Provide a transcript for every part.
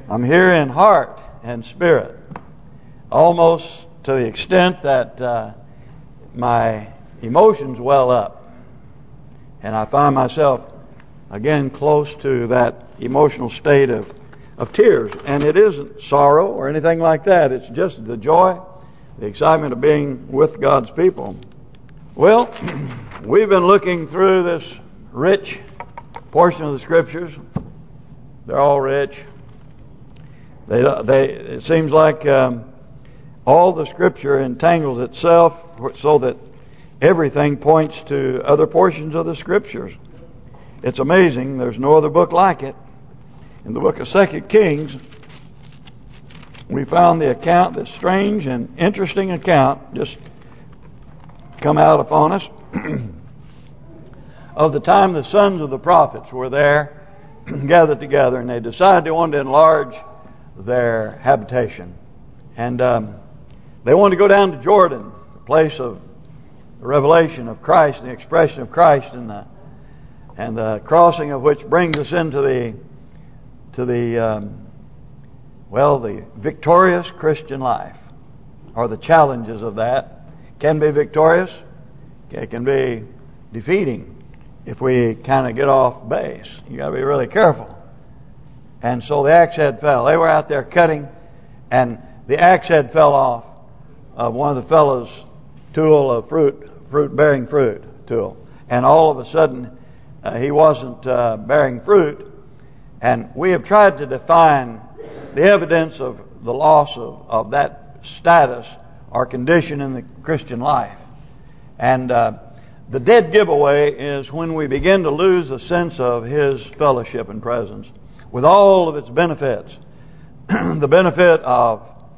I'm here in heart and spirit, almost to the extent that my emotions well up, and I find myself again close to that emotional state of tears. And it isn't sorrow or anything like that. It's just the joy, the excitement of being with God's people. Well, we've been looking through this rich portion of the Scriptures. They're all rich. It seems like all the Scripture entangles itself so that everything points to other portions of the Scriptures. It's amazing. There's no other book like it. In the book of 2 Kings, we found the account, this strange and interesting account, just come out upon us, of the time the sons of the prophets were there, gathered together, and they decided they wanted to enlarge their habitation. And they wanted to go down to Jordan, the place of the revelation of Christ, and the expression of Christ, and the crossing of which brings us into the victorious Christian life, or the challenges of that. Can be victorious, it can be defeating if we kind of get off base. You got to be really careful. And so the axe head fell. They were out there cutting, and the axe head fell off of one of the fellow's tool of bearing fruit tool, and all of a sudden he wasn't bearing fruit. And we have tried to define the evidence of the loss of that status or condition in the Christian life. And the dead giveaway is when we begin to lose a sense of His fellowship and presence with all of its benefits. The benefit of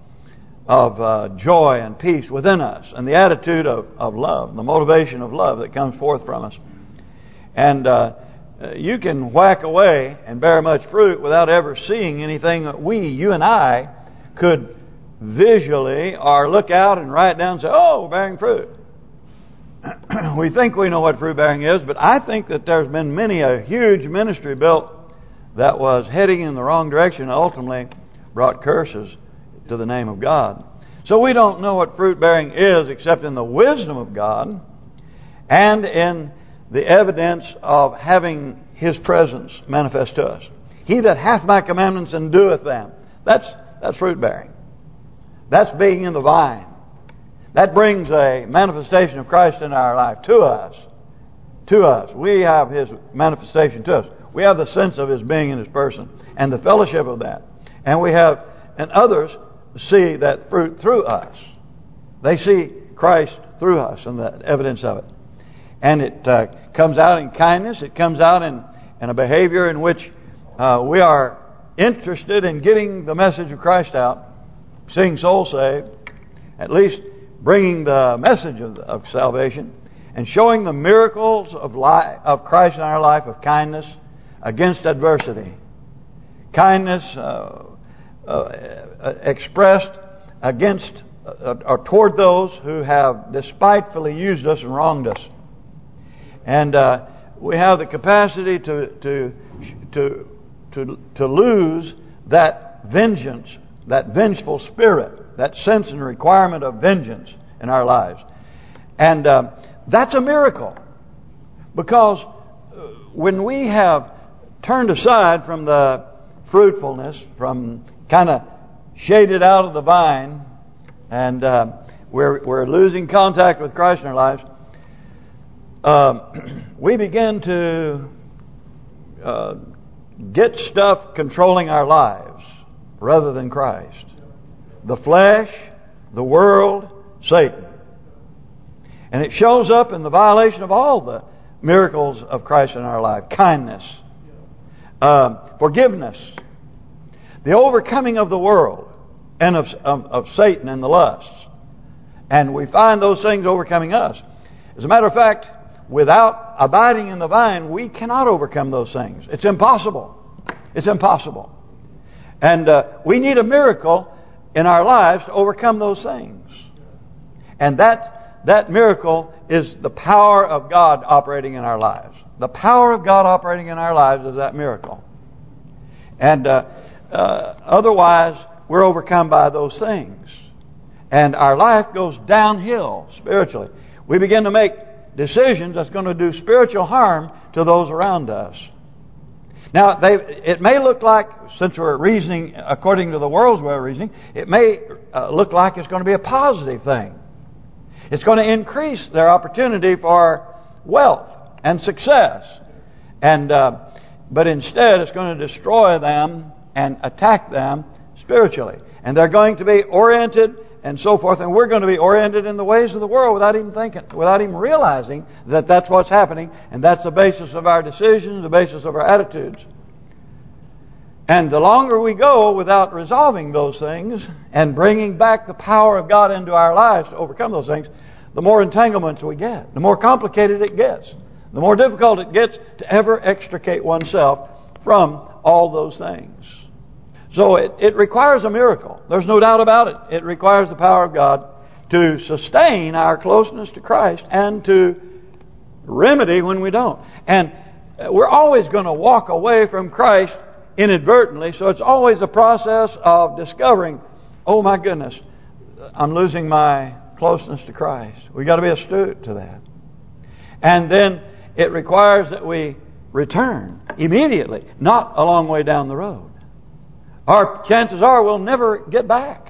joy and peace within us, and the attitude of love, the motivation of love that comes forth from us. And you can whack away and bear much fruit without ever seeing anything that you and I, could visually or look out and write down and say, oh, we're bearing fruit. We think we know what fruit bearing is, but I think that there's been many a huge ministry built that was heading in the wrong direction and ultimately brought curses to the name of God. So we don't know what fruit bearing is except in the wisdom of God and in the evidence of having His presence manifest to us. He that hath my commandments and doeth them. That's fruit bearing. That's being in the vine. That brings a manifestation of Christ in our life to us. To us. We have His manifestation to us. We have the sense of His being in His person and the fellowship of that. And others see that fruit through us. They see Christ through us and the evidence of it. And it comes out in kindness. It comes out in a behavior in which we are interested in getting the message of Christ out, seeing souls saved, at least bringing the message of salvation, and showing the miracles of Christ in our life of kindness against adversity. Kindness expressed against or toward those who have despitefully used us and wronged us. And we have the capacity to lose that vengeance, that vengeful spirit, that sense and requirement of vengeance in our lives. And that's a miracle. Because when we have turned aside from the fruitfulness, from kind of shaded out of the vine, and we're losing contact with Christ in our lives, we begin to get stuff controlling our lives rather than Christ. The flesh, the world, Satan. And it shows up in the violation of all the miracles of Christ in our life. Kindness, forgiveness, the overcoming of the world and of Satan and the lusts. And we find those things overcoming us. As a matter of fact, without abiding in the vine, we cannot overcome those things. It's impossible. It's impossible. And we need a miracle in our lives to overcome those things. And that miracle is the power of God operating in our lives. The power of God operating in our lives is that miracle. And Otherwise, we're overcome by those things. And our life goes downhill spiritually. We begin to make decisions that's going to do spiritual harm to those around us. Now, it may look like, since we're reasoning according to the world's way of reasoning, it may look like it's going to be a positive thing. It's going to increase their opportunity for wealth and success. But instead, it's going to destroy them and attack them spiritually. And they're going to be oriented and so forth. And we're going to be oriented in the ways of the world without even thinking, without even realizing that that's what's happening. And that's the basis of our decisions, the basis of our attitudes. And the longer we go without resolving those things and bringing back the power of God into our lives to overcome those things, the more entanglements we get, the more complicated it gets, the more difficult it gets to ever extricate oneself from all those things. So it requires a miracle. There's no doubt about it. It requires the power of God to sustain our closeness to Christ and to remedy when we don't. And we're always going to walk away from Christ inadvertently. So it's always a process of discovering, oh my goodness, I'm losing my closeness to Christ. We've got to be astute to that. And then it requires that we return immediately, not a long way down the road. Our chances are we'll never get back.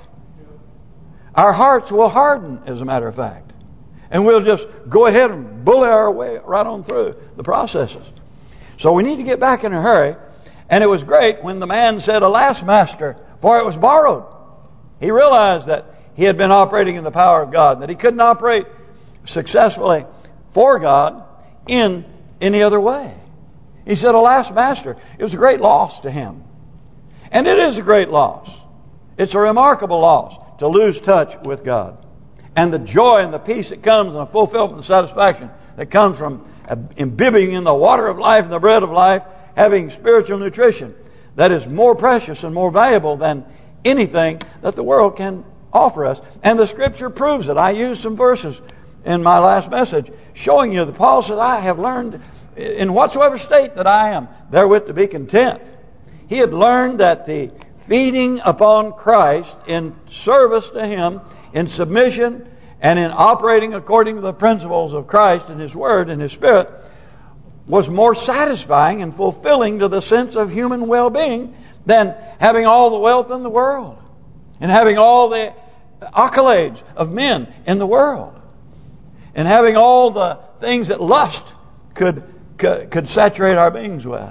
Our hearts will harden, as a matter of fact. And we'll just go ahead and bully our way right on through the processes. So we need to get back in a hurry. And it was great when the man said, "Alas, master, for it was borrowed." He realized that he had been operating in the power of God, that he couldn't operate successfully for God in any other way. He said, "Alas, master." It was a great loss to him. And it is a great loss. It's a remarkable loss to lose touch with God. And the joy and the peace that comes and the fulfillment and satisfaction that comes from imbibing in the water of life and the bread of life, having spiritual nutrition, that is more precious and more valuable than anything that the world can offer us. And the Scripture proves it. I used some verses in my last message showing you that Paul said, "I have learned in whatsoever state that I am, therewith to be content." He had learned that the feeding upon Christ in service to Him, in submission, and in operating according to the principles of Christ and His Word and His Spirit was more satisfying and fulfilling to the sense of human well-being than having all the wealth in the world and having all the accolades of men in the world and having all the things that lust could saturate our beings with.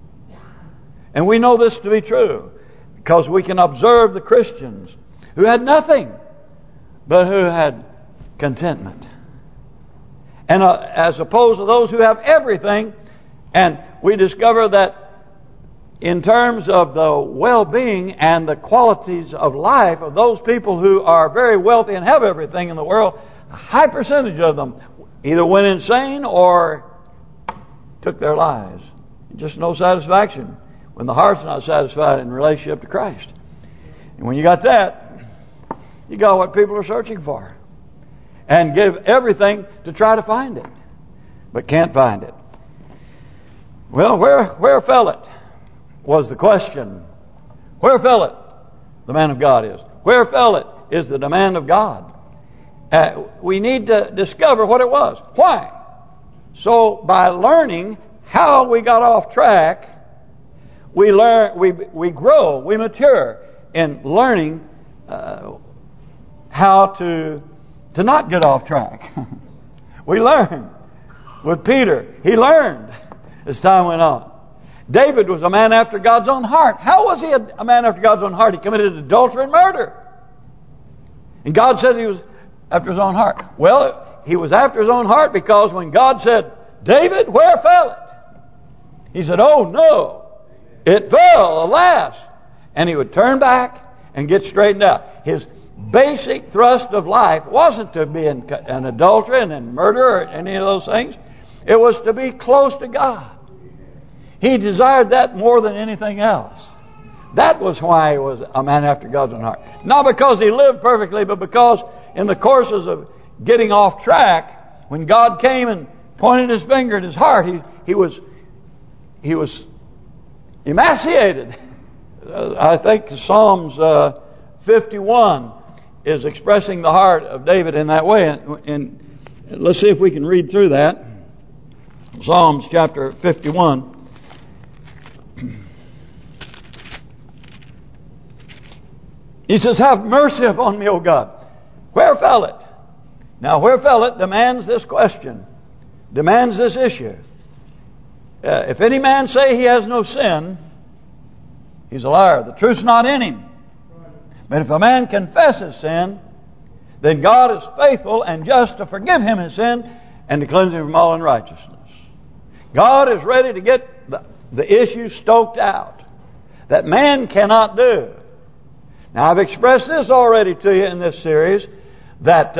And we know this to be true because we can observe the Christians who had nothing but who had contentment. And as opposed to those who have everything, and we discover that in terms of the well-being and the qualities of life of those people who are very wealthy and have everything in the world, a high percentage of them either went insane or took their lives. Just no satisfaction when the heart's not satisfied in relationship to Christ. And when you got that, you got what people are searching for. And give everything to try to find it. But can't find it. Well, where fell it? Was the question. Where fell it? The man of God is. Where fell it is the demand of God. We need to discover what it was. Why? So by learning how we got off track, we learn, we grow, we mature in learning how to not get off track. We learn. With Peter, he learned as time went on. David was a man after God's own heart. How was he a man after God's own heart? He committed adultery and murder. And God said he was after his own heart. Well, he was after his own heart because when God said, "David, where fell it?" He said, "Oh no, it fell, alas." And he would turn back and get straightened out. His basic thrust of life wasn't to be an adulterer and in murder or any of those things. It was to be close to God. He desired that more than anything else. That was why he was a man after God's own heart. Not because he lived perfectly, but because in the courses of getting off track, when God came and pointed his finger at his heart, he was emaciated. I think Psalms 51 is expressing the heart of David in that way. And let's see if we can read through that. Psalms chapter 51. He says, "Have mercy upon me, O God. Where fell it?" Now, where fell it demands this question, demands this issue. If any man say he has no sin, he's a liar. The truth's not in him. But if a man confesses sin, then God is faithful and just to forgive him his sin and to cleanse him from all unrighteousness. God is ready to get the issue stoked out that man cannot do. Now, I've expressed this already to you in this series, that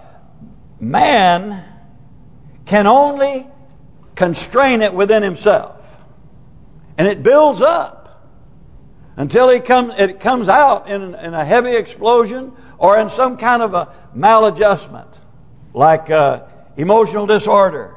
man can only constrain it within himself. And it builds up until it comes out in a heavy explosion or in some kind of a maladjustment, like emotional disorder.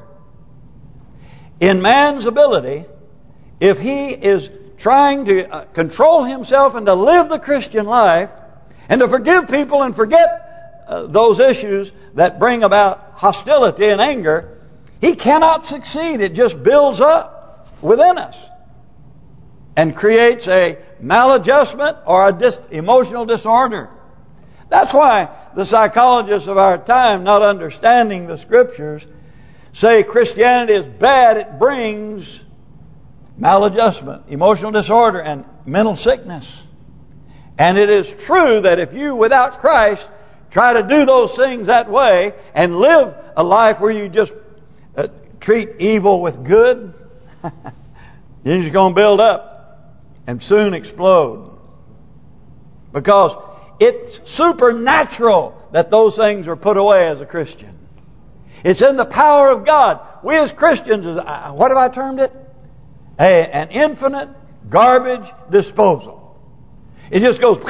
In man's ability, if he is trying to control himself and to live the Christian life and to forgive people and forget those issues that bring about hostility and anger, he cannot succeed. It just builds up within us and creates a maladjustment or a emotional disorder. That's why the psychologists of our time, not understanding the Scriptures, say Christianity is bad. It brings maladjustment, emotional disorder, and mental sickness. And it is true that if you, without Christ, try to do those things that way and live a life where you just treat evil with good, you're just going to build up and soon explode. Because it's supernatural that those things are put away as a Christian. It's in the power of God. We as Christians, what have I termed it? An infinite garbage disposal. It just goes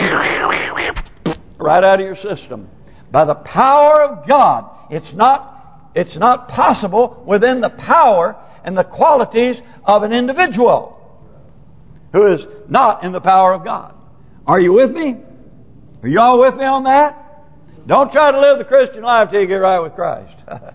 right out of your system. By the power of God. It's not possible within the power and the qualities of an individual who is not in the power of God. Are you with me? Are you all with me on that? Don't try to live the Christian life till you get right with Christ.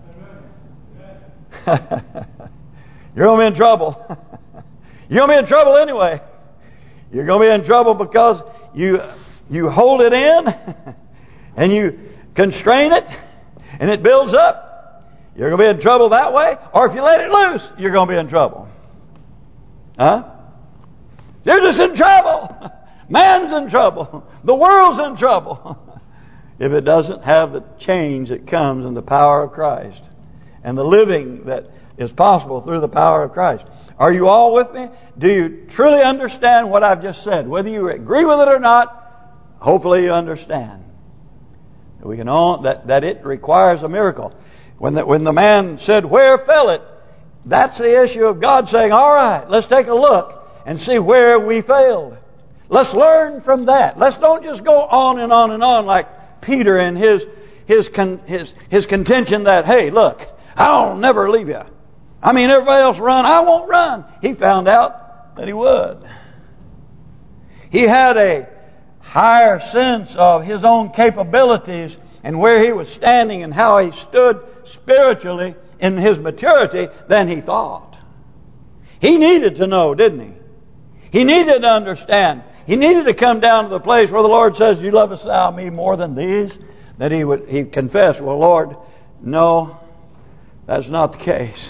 You're going to be in trouble. You're going to be in trouble anyway. You're going to be in trouble because you hold it in and you constrain it and it builds up. You're going to be in trouble that way. Or if you let it loose, you're going to be in trouble. Huh? You're just in trouble. Man's in trouble. The world's in trouble. If it doesn't have the change that comes in the power of Christ and the living that is possible through the power of Christ. Are you all with me? Do you truly understand what I've just said? Whether you agree with it or not, hopefully you understand. We can that it requires a miracle. When the man said, "Where fell it?" That's the issue of God saying, "All right, let's take a look and see where we failed. Let's learn from that. Let's don't just go on and on and on like Peter and his contention that, hey, look, I'll never leave you. I mean, everybody else run, I won't run." He found out that he would. He had a higher sense of his own capabilities and where he was standing and how he stood spiritually in his maturity than he thought. He needed to know, didn't he? He needed to understand. He needed to come down to the place where the Lord says, "You lovest thou me more than these?" That he confessed, "Well, Lord, no, that's not the case.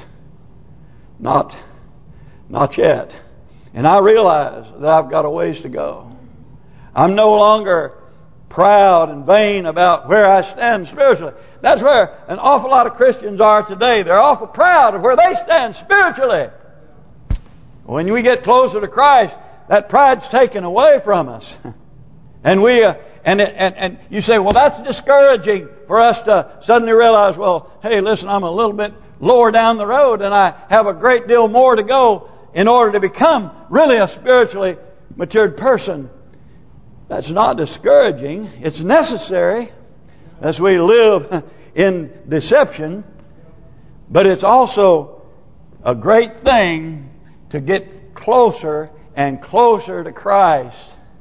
Not yet." And I realize that I've got a ways to go. I'm no longer proud and vain about where I stand spiritually. That's where an awful lot of Christians are today. They're awful proud of where they stand spiritually. When we get closer to Christ, that pride's taken away from us. And and you say, well, that's discouraging for us to suddenly realize, well, hey, listen, I'm a little bit lower down the road and I have a great deal more to go in order to become really a spiritually matured person. That's not discouraging. It's necessary as we live in deception. But it's also a great thing to get closer and closer to Christ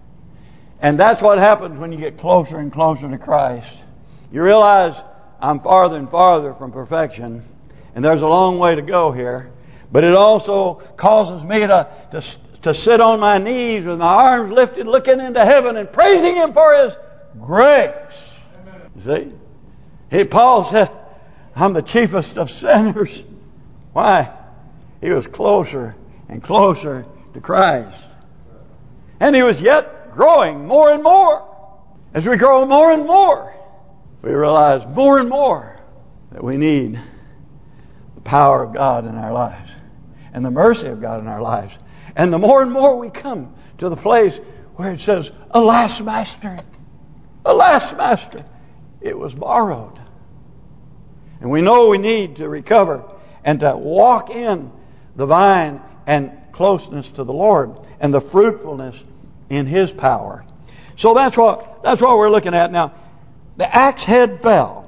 And that's what happens when you get closer and closer to Christ. You realize I'm farther and farther from perfection, and there's a long way to go here. But it also causes me to sit on my knees with my arms lifted, looking into heaven and praising Him for His grace. You see? Paul said, I'm the chiefest of sinners. Why? He was closer and closer to Christ. And he was yet growing more and more. As we grow more and more, we realize more and more that we need the power of God in our lives and the mercy of God in our lives. And the more and more we come to the place where it says, alas, Master, it was borrowed. And we know we need to recover and to walk in the vine and closeness to the Lord and the fruitfulness in His power. So that's what we're looking at now. The axe head fell.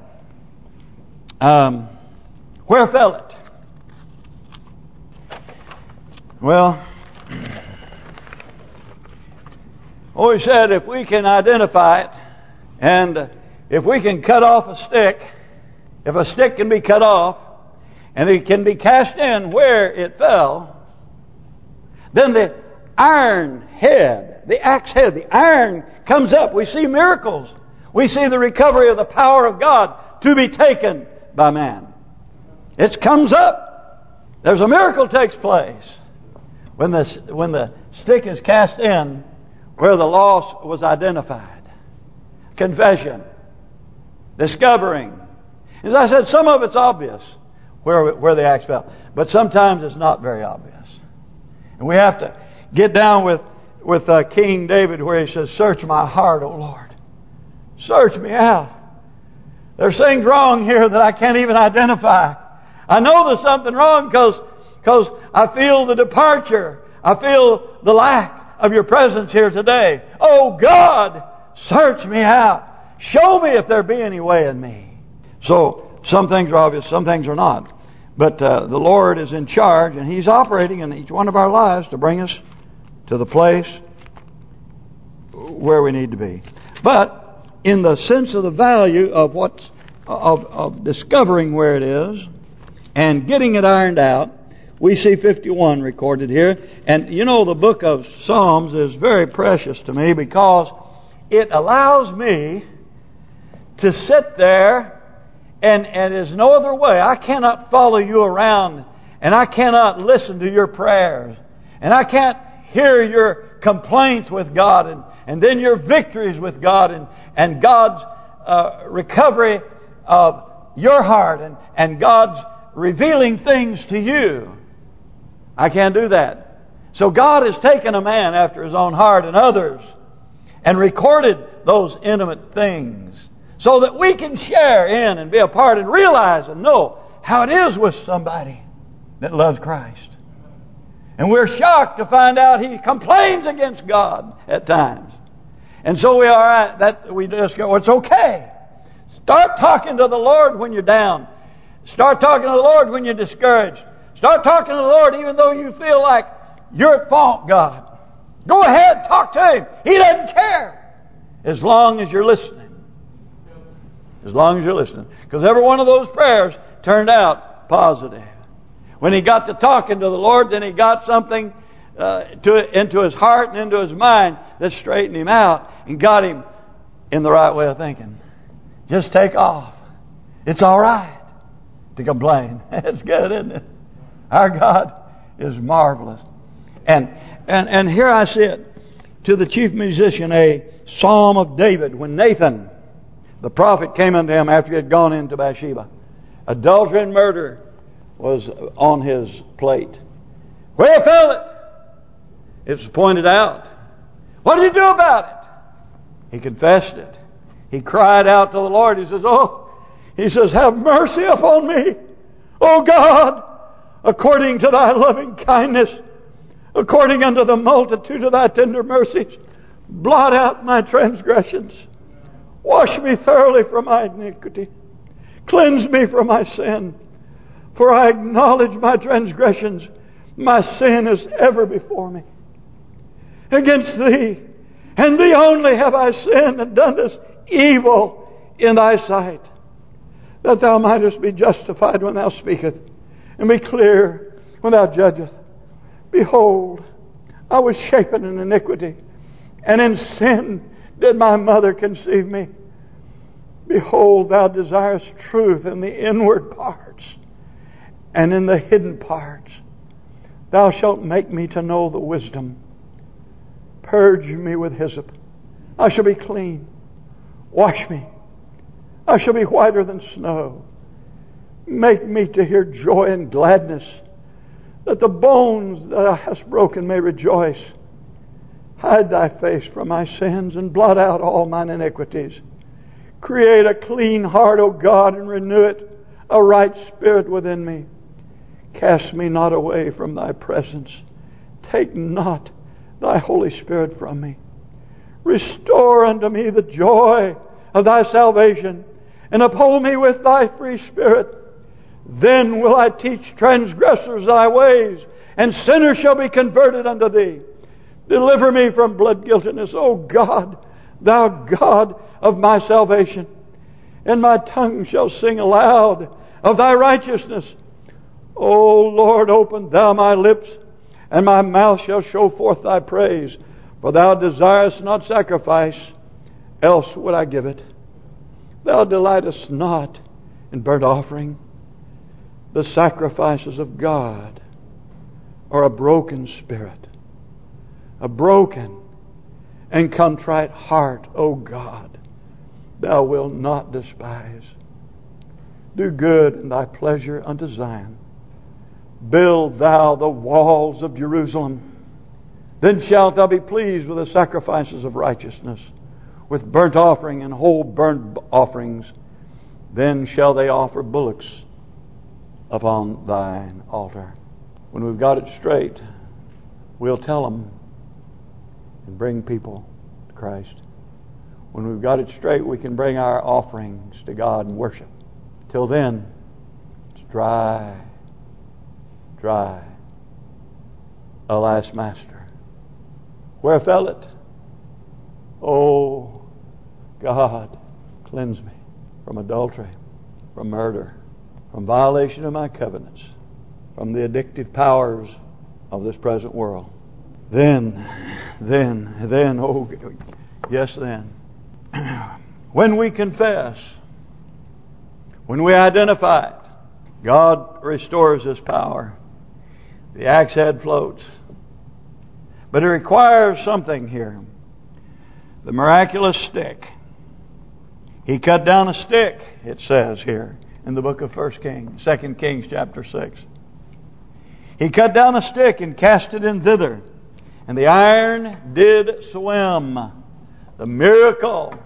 Where fell it? Well, we said if we can identify it, and if we can cut off a stick, if a stick can be cut off, and it can be cast in where it fell, then the iron head, the axe head, the iron comes up. We see miracles. We see the recovery of the power of God to be taken by man. It comes up. There's a miracle takes place when the stick is cast in where the loss was identified. Confession. Discovering. As I said, some of it's obvious where the axe fell. But sometimes it's not very obvious. And we have to get down with King David where he says, search my heart, O Lord. Search me out. There's things wrong here that I can't even identify. I know there's something wrong because I feel the departure. I feel the lack of your presence here today. Oh God, search me out. Show me if there be any way in me. So some things are obvious, some things are not. But the Lord is in charge, and He's operating in each one of our lives to bring us to the place where we need to be. But in the sense of the value of of discovering where it is and getting it ironed out, we see 51 recorded here. And you know, the book of Psalms is very precious to me because it allows me to sit there. And there's no other way. I cannot follow you around, and I cannot listen to your prayers, and I can't hear your complaints with God, and then your victories with God, and God's recovery of your heart, and God's revealing things to you. I can't do that. So God has taken a man after His own heart and others, and recorded those intimate things, so that we can share in and be a part and realize and know how it is with somebody that loves Christ. And we're shocked to find out he complains against God at times. And so we just go, it's okay. Start talking to the Lord when you're down. Start talking to the Lord when you're discouraged. Start talking to the Lord even though you feel like you're at fault, God. Go ahead, talk to Him. He doesn't care as long as you're listening. As long as you're listening. Because every one of those prayers turned out positive. When he got to talking to the Lord, then he got something into his heart and into his mind that straightened him out and got him in the right way of thinking. Just take off. It's all right to complain. It's good, isn't it? Our God is marvelous. And here I sit to the chief musician, a psalm of David, when Nathan, the prophet, came unto him after he had gone into Bathsheba. Adultery and murder was on his plate. Where fell it? It's pointed out. What did you do about it? He confessed it. He cried out to the Lord. He says, have mercy upon me, O God, according to thy loving kindness, according unto the multitude of thy tender mercies. Blot out my transgressions. Wash me thoroughly from my iniquity. Cleanse me from my sin. For I acknowledge my transgressions. My sin is ever before me. Against thee And thee only have I sinned and done this evil in thy sight, that thou mightest be justified when thou speakest, and be clear when thou judgest. Behold, I was shapen in iniquity, and in sin did my mother conceive me. Behold, thou desirest truth in the inward parts, and in the hidden parts thou shalt make me to know the wisdom. Purge me with hyssop, I shall be clean. Wash me, I shall be whiter than snow. Make me to hear joy and gladness, that the bones that thou hast broken may rejoice. Hide thy face from my sins, and blot out all mine iniquities. Create a clean heart, O God, and renew it, a right spirit within me. Cast me not away from thy presence. Take not thy Holy Spirit from me. Restore unto me the joy of thy salvation, and uphold me with thy free spirit. Then will I teach transgressors thy ways, and sinners shall be converted unto thee. Deliver me from blood guiltiness, O God, thou God of my salvation. And my tongue shall sing aloud of thy righteousness. O Lord, open thou my lips, and my mouth shall show forth thy praise. For thou desirest not sacrifice, else would I give it. Thou delightest not in burnt offering. The sacrifices of God are a broken spirit, a broken and contrite heart, O God, thou wilt not despise. Do good in thy pleasure unto Zion. Build thou the walls of Jerusalem. Then shalt thou be pleased with the sacrifices of righteousness, with burnt offering and whole burnt offerings. Then shall they offer bullocks upon thine altar. When we've got it straight, we'll tell them and bring people to Christ. When we've got it straight, we can bring our offerings to God and worship. Till then, it's dry. Alas, Master, where fell it? Oh, God, cleanse me from adultery, from murder, from violation of my covenants, from the addictive powers of this present world. Then, oh, yes then. When we confess, when we identify it, God restores His power. The axe head floats. But it requires something here. The miraculous stick. He cut down a stick, it says here in the book of 2 Kings chapter 6. He cut down a stick and cast it in thither, and the iron did swim. The miracle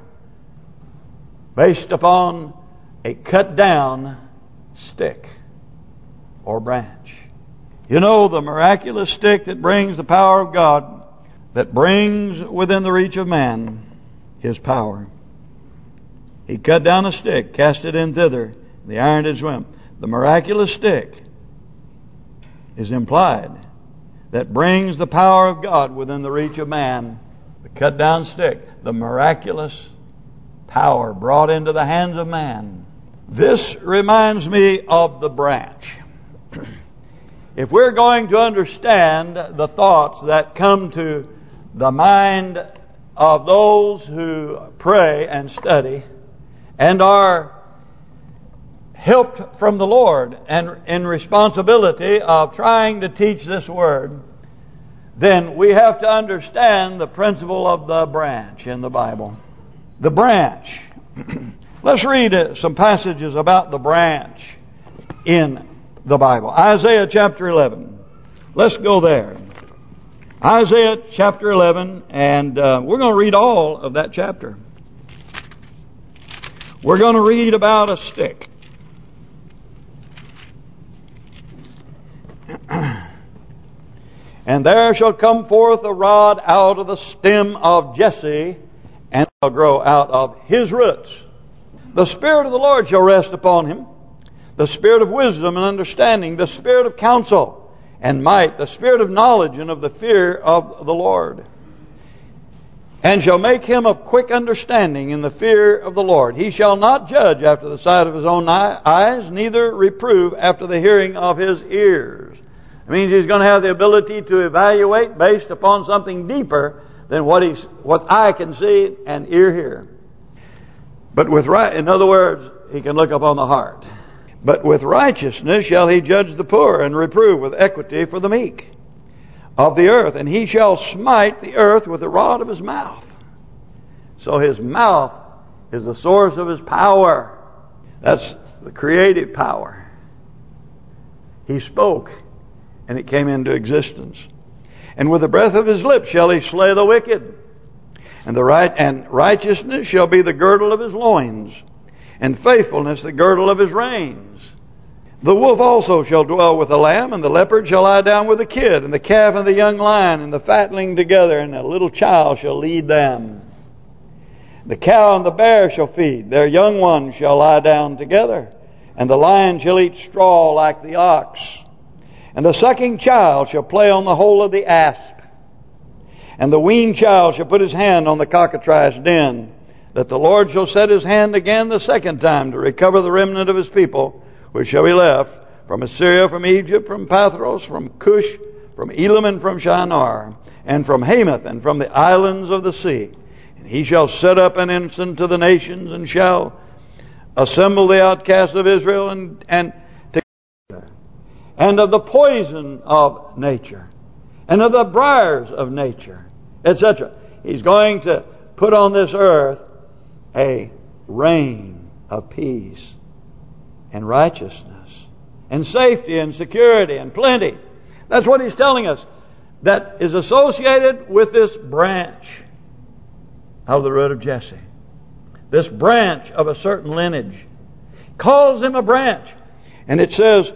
based upon a cut down stick or branch. You know, the miraculous stick that brings the power of God, that brings within the reach of man His power. He cut down a stick, cast it in thither, the iron did swim. The miraculous stick is implied that brings the power of God within the reach of man. The cut down stick, the miraculous power brought into the hands of man. This reminds me of the branch. If we're going to understand the thoughts that come to the mind of those who pray and study and are helped from the Lord and in responsibility of trying to teach this Word, then we have to understand the principle of the branch in the Bible. The branch. Let's read some passages about the branch in the Bible. Isaiah chapter 11. Let's go there. Isaiah chapter 11, and we're going to read all of that chapter. We're going to read about a stick. And there shall come forth a rod out of the stem of Jesse, and shall grow out of his roots. The Spirit of the Lord shall rest upon him, the Spirit of wisdom and understanding, the Spirit of counsel and might, the Spirit of knowledge and of the fear of the Lord. and shall make him of quick understanding in the fear of the Lord. He shall not judge after the sight of his own eyes, neither reprove after the hearing of his ears. It means he's going to have the ability to evaluate based upon something deeper than what eye can see and ear hear. But in other words, he can look upon the heart. But with righteousness shall he judge the poor, and reprove with equity for the meek of the earth. And he shall smite the earth with the rod of his mouth. So his mouth is the source of his power. That's the creative power. He spoke, and it came into existence. And with the breath of his lips shall he slay the wicked. And righteousness shall be the girdle of his loins, and faithfulness the girdle of his reins. The wolf also shall dwell with the lamb, and the leopard shall lie down with the kid, and the calf and the young lion and the fatling together, and a little child shall lead them. The cow and the bear shall feed, their young ones shall lie down together, and the lion shall eat straw like the ox. And the sucking child shall play on the hole of the asp, and the weaned child shall put his hand on the cockatrice den, that the Lord shall set his hand again the second time to recover the remnant of his people, which shall be left from Assyria, from Egypt, from Pathros, from Cush, from Elam, and from Shinar, and from Hamath, and from the islands of the sea. And he shall set up an ensign to the nations, and shall assemble the outcasts of Israel, and of the poison of nature, and of the briars of nature, etc. He's going to put on this earth a reign of peace and righteousness and safety and security and plenty. That's what he's telling us. That is associated with this branch of the root of Jesse. This branch of a certain lineage. Calls him a branch. And it says,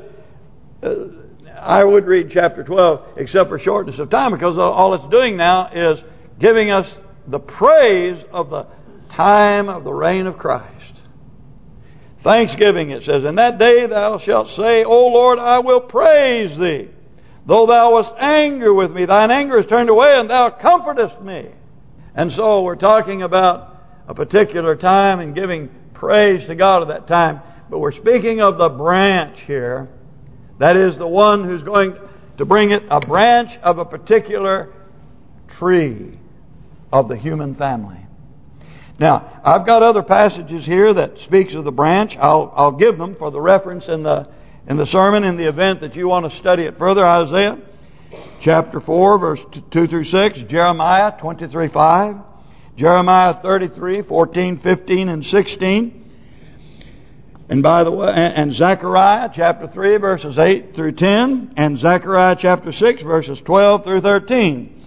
I would read chapter 12 except for shortness of time, because all it's doing now is giving us the praise of the time of the reign of Christ. Thanksgiving, it says, in that day thou shalt say, O Lord, I will praise thee. Though thou wast angry with me, thine anger is turned away, and thou comfortest me. And so we're talking about a particular time and giving praise to God at that time. But we're speaking of the branch here. That is the one who's going to bring it, a branch of a particular tree of the human family. Now, I've got other passages here that speaks of the branch. I'll give them for the reference in the sermon, in the event that you want to study it further. Isaiah chapter 4, verse 2 through 6, Jeremiah 23:5, Jeremiah 33, 14, 15, and 16. And by the way, and Zechariah chapter 3, verses 8 through 10, and Zechariah chapter 6, verses 12 through 13.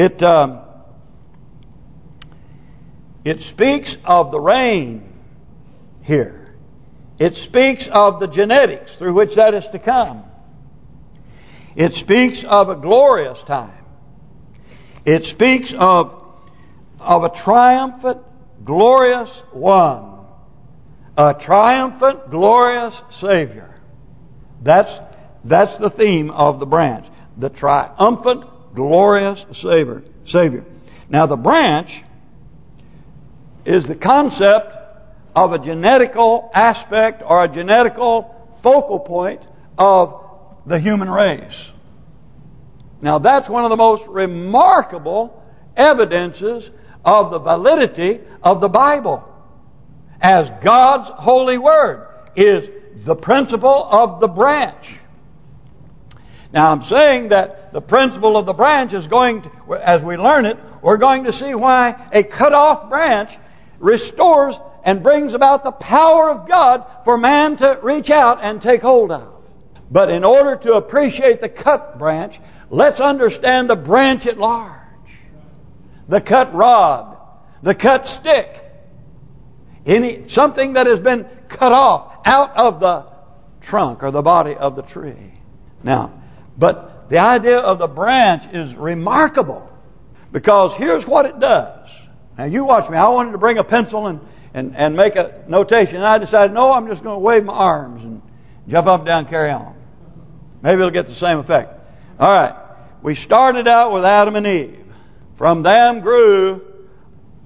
It speaks of the reign here. It speaks of the genetics through which that is to come. It speaks of a glorious time. It speaks of a triumphant, glorious one. A triumphant, glorious Savior. That's the theme of the branch. The triumphant, glorious Savior. Now the branch is the concept of a genetical aspect or a genetical focal point of the human race. Now that's one of the most remarkable evidences of the validity of the Bible as God's holy word is the principle of the branch. Now I'm saying that the principle of the branch is going to, as we learn it, we're going to see why a cut off branch restores and brings about the power of God for man to reach out and take hold of. But in order to appreciate the cut branch, let's understand the branch at large. The cut rod, the cut stick. Something that has been cut off out of the trunk or the body of the tree. Now, but the idea of the branch is remarkable, because here's what it does. Now you watch me. I wanted to bring a pencil and make a notation, and I decided, no, I'm just going to wave my arms and jump up and down, carry on. Maybe it'll get the same effect. All right. We started out with Adam and Eve. From them grew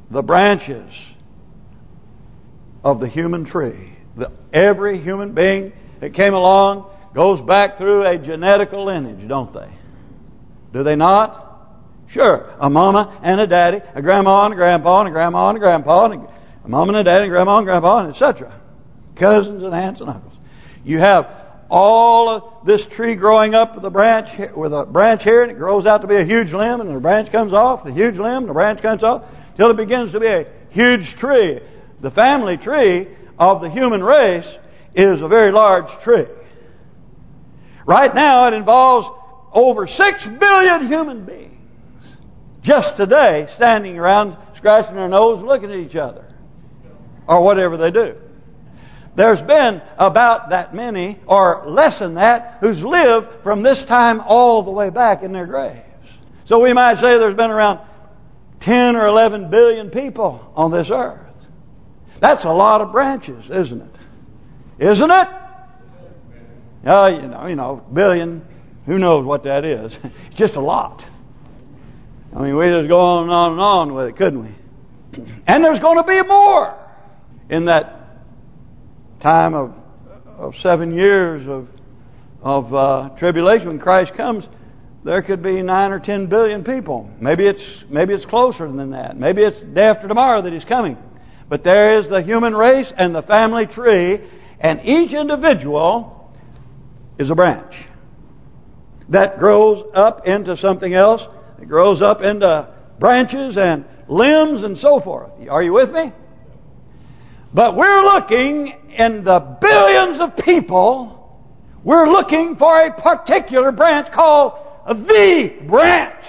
the branches of the human tree. Every human being that came along goes back through a genetical lineage, don't they? Do they not? Sure. A mama and a daddy, a grandma and a grandpa, and a grandma and a grandpa, and a mama and a daddy, and grandma and grandpa, and etc. Cousins and aunts and uncles. You have all of this tree growing up with a branch here, and it grows out to be a huge limb, and the branch comes off, the huge limb, and the branch comes off, till it begins to be a huge tree. The family tree of the human race is a very large tree. Right now it involves over 6 billion human beings just today standing around scratching their nose looking at each other. Or whatever they do. There's been about that many, or less than that, who's lived from this time all the way back in their graves. So we might say there's been around 10 or 11 billion people on this earth. That's a lot of branches, isn't it? Isn't it? You know, billion, who knows what that is. It's just a lot. I mean, we just go on and on and on with it, couldn't we? And there's going to be more in that time of 7 years of tribulation. When Christ comes, there could be 9 or 10 billion people. Maybe it's closer than that. Maybe it's the day after tomorrow that He's coming. But there is the human race and the family tree, and each individual is a branch that grows up into something else. It grows up into branches and limbs and so forth. Are you with me? But we're looking in the billions of people, we're looking for a particular branch called the branch.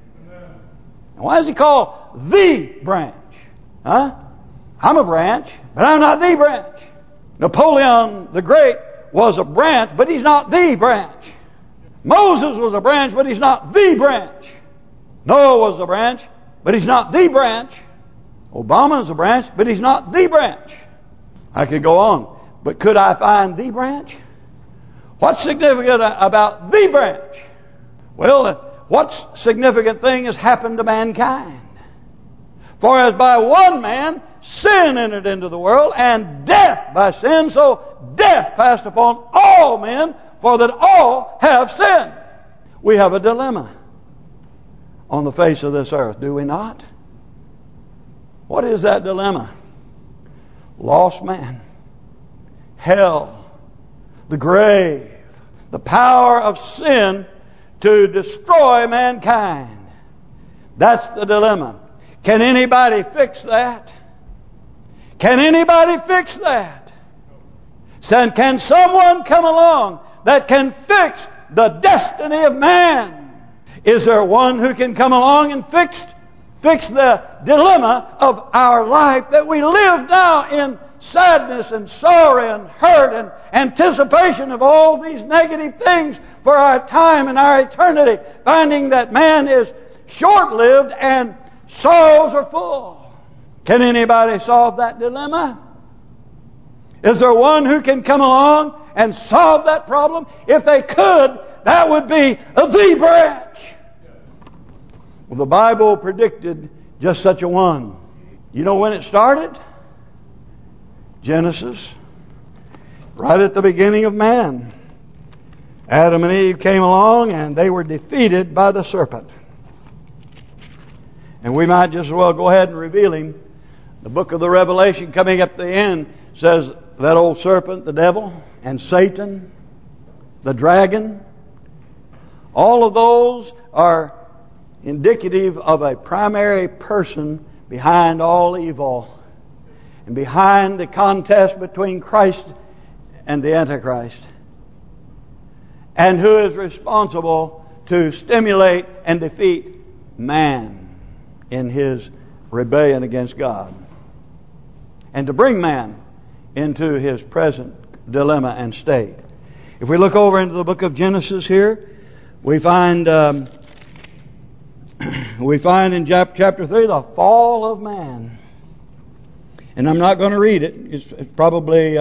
And why is He called the branch? Huh? I'm a branch, but I'm not the branch. Napoleon the Great was a branch, but he's not the branch. Moses was a branch, but he's not the branch. Noah was a branch, but he's not the branch. Obama is a branch, but he's not the branch. I could go on, but could I find the branch? What's significant about the branch? Well, what significant thing has happened to mankind? For as by one man sin entered into the world, and death by sin, so death passed upon all men, for that all have sinned. We have a dilemma on the face of this earth, do we not? What is that dilemma? Lost man, hell, the grave, the power of sin to destroy mankind. That's the dilemma. Can anybody fix that? Can anybody fix that? Can someone come along that can fix the destiny of man? Is there one who can come along and fix the dilemma of our life that we live now in sadness and sorrow and hurt and anticipation of all these negative things for our time and our eternity, finding that man is short-lived and sorrows are full? Can anybody solve that dilemma? Is there one who can come along and solve that problem? If they could, that would be the branch. Well, the Bible predicted just such a one. You know when it started? Genesis. Right at the beginning of man. Adam and Eve came along and they were defeated by the serpent. And we might just as well go ahead and reveal him. The book of the Revelation coming up the end says that old serpent, the devil, and Satan, the dragon, all of those are indicative of a primary person behind all evil and behind the contest between Christ and the Antichrist, and who is responsible to stimulate and defeat man in his rebellion against God, and to bring man into his present dilemma and state. If we look over into the book of Genesis here, we find in chapter 3 the fall of man. And I'm not going to read it. It's probably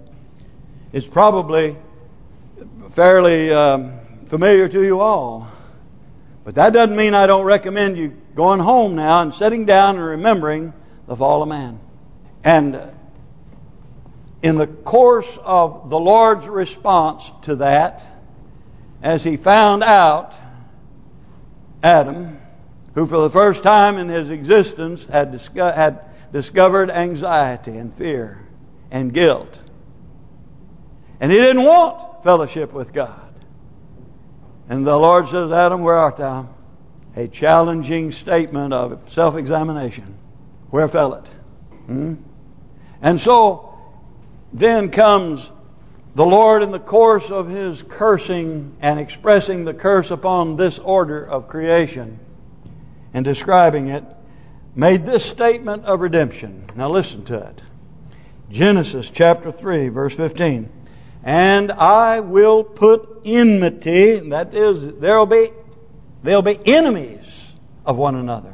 fairly familiar to you all. But that doesn't mean I don't recommend you going home now and sitting down and remembering the fall of man. And in the course of the Lord's response to that, as He found out Adam, who for the first time in his existence had discovered anxiety and fear and guilt. And he didn't want fellowship with God. And the Lord says, Adam, where art thou? A challenging statement of self-examination. Where fell it? And so then comes the Lord in the course of His cursing and expressing the curse upon this order of creation and describing it, made this statement of redemption. Now listen to it. Genesis chapter 3 verse 15. And I will put enmity, that is, they'll be enemies of one another,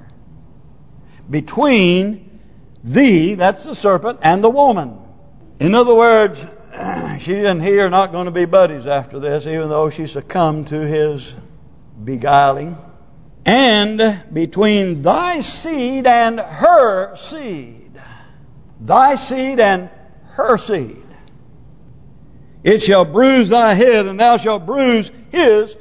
between thee, that's the serpent, and the woman. In other words, she and he are not going to be buddies after this, even though she succumbed to his beguiling. And between thy seed and her seed. Thy seed and her seed. It shall bruise thy head, and thou shalt bruise his.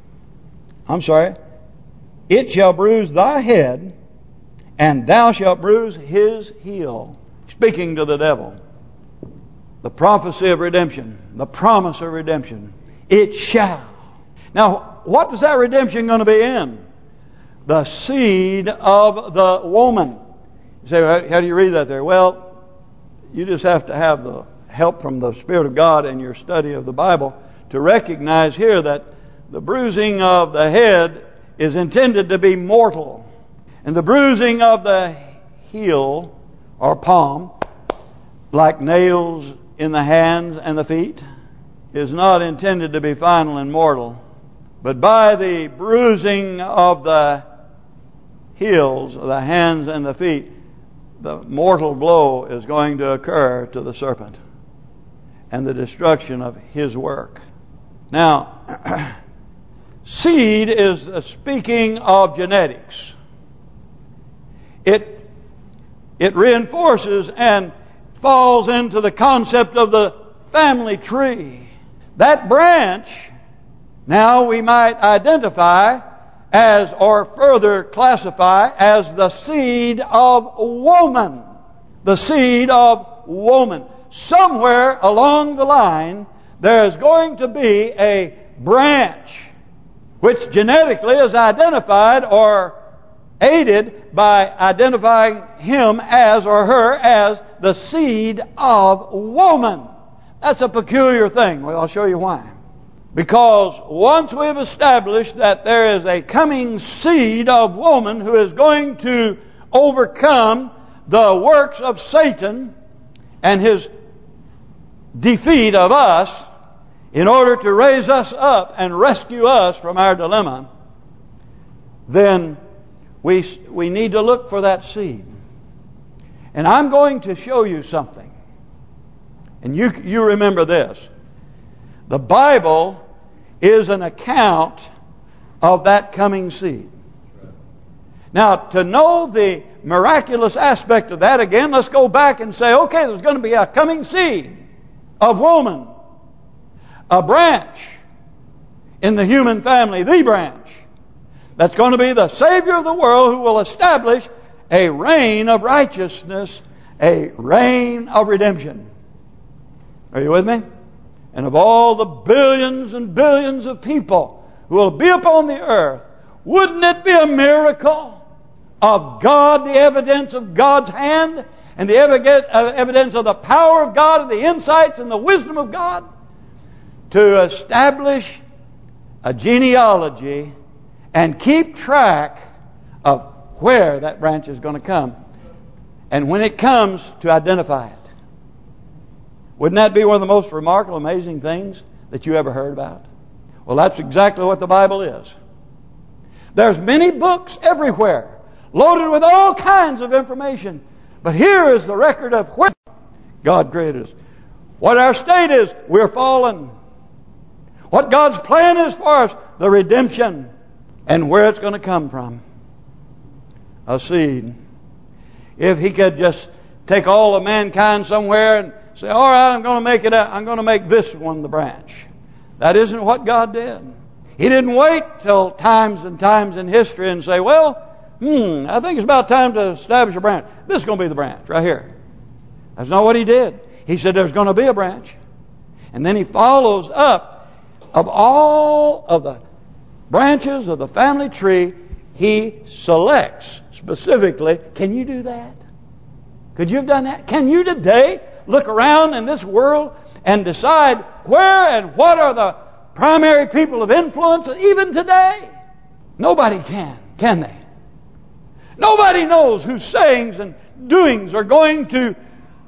It shall bruise thy head, and thou shalt bruise his heel. Speaking to the devil. The prophecy of redemption. The promise of redemption. It shall. Now, what is that redemption going to be in? The seed of the woman. You say, how do you read that there? Well, you just have to have the help from the Spirit of God in your study of the Bible to recognize here that the bruising of the head is intended to be mortal. And the bruising of the heel or palm, like nails in the hands and the feet, is not intended to be final and mortal. But by the bruising of the heels, the hands and the feet, the mortal blow is going to occur to the serpent and the destruction of his work. Now, seed is speaking of genetics. It reinforces and falls into the concept of the family tree. That branch, now we might identify as, or further classify as, the seed of woman. The seed of woman. Somewhere along the line, there is going to be a branch which genetically is identified or aided by identifying him as or her as the seed of woman. That's a peculiar thing. Well, I'll show you why. Because once we've established that there is a coming seed of woman who is going to overcome the works of Satan and his defeat of us in order to raise us up and rescue us from our dilemma, then we need to look for that seed. And I'm going to show you something. And you remember this. The Bible is an account of that coming seed. Now, to know the miraculous aspect of that, again, let's go back and say, okay, there's going to be a coming seed of woman. A branch in the human family, the branch, that's going to be the Savior of the world who will establish a reign of righteousness, a reign of redemption. Are you with me? And of all the billions and billions of people who will be upon the earth, wouldn't it be a miracle of God, the evidence of God's hand, and the evidence of the power of God, and the insights and the wisdom of God, to establish a genealogy and keep track of where that branch is going to come, and when it comes, to identify it? Wouldn't that be one of the most remarkable, amazing things that you ever heard about? Well, that's exactly what the Bible is. There's many books everywhere, loaded with all kinds of information. But here is the record of where God created us. What our state is, we're fallen. What God's plan is for us, the redemption, and where it's going to come from. A seed. if He could just take all of mankind somewhere and say, all right, I'm going to make it up. I'm going to make this one the branch. That isn't what God did. He didn't wait till times and times in history and say, well, I think it's about time to establish a branch. This is going to be the branch right here. That's not what He did. He said there's going to be a branch. And then He follows up of all of the branches of the family tree. He selects specifically. Can you do that? Could you have done that? Can you today look around in this world and decide where and what are the primary people of influence even today? Nobody can they? Nobody knows whose sayings and doings are going to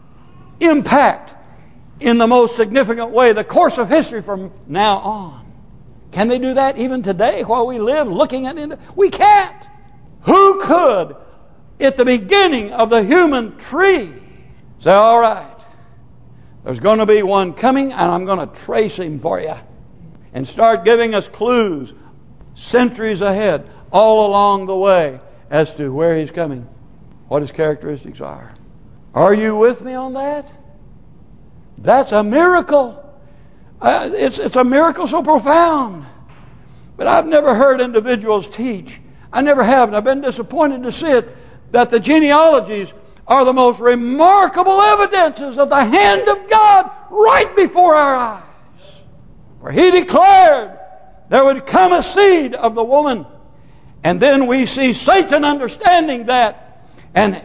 impact in the most significant way the course of history from now on. Can they do that even today while we live looking at it? We can't. Who could, at the beginning of the human tree, say, all right, there's going to be one coming and I'm going to trace him for you, and start giving us clues centuries ahead all along the way as to where He's coming, what His characteristics are. Are you with me on that? That's a miracle. It's a miracle so profound. But I've never heard individuals teach. I never have, and I've been disappointed to see it, that the genealogies are the most remarkable evidences of the hand of God right before our eyes. For He declared there would come a seed of the woman. And then we see Satan understanding that and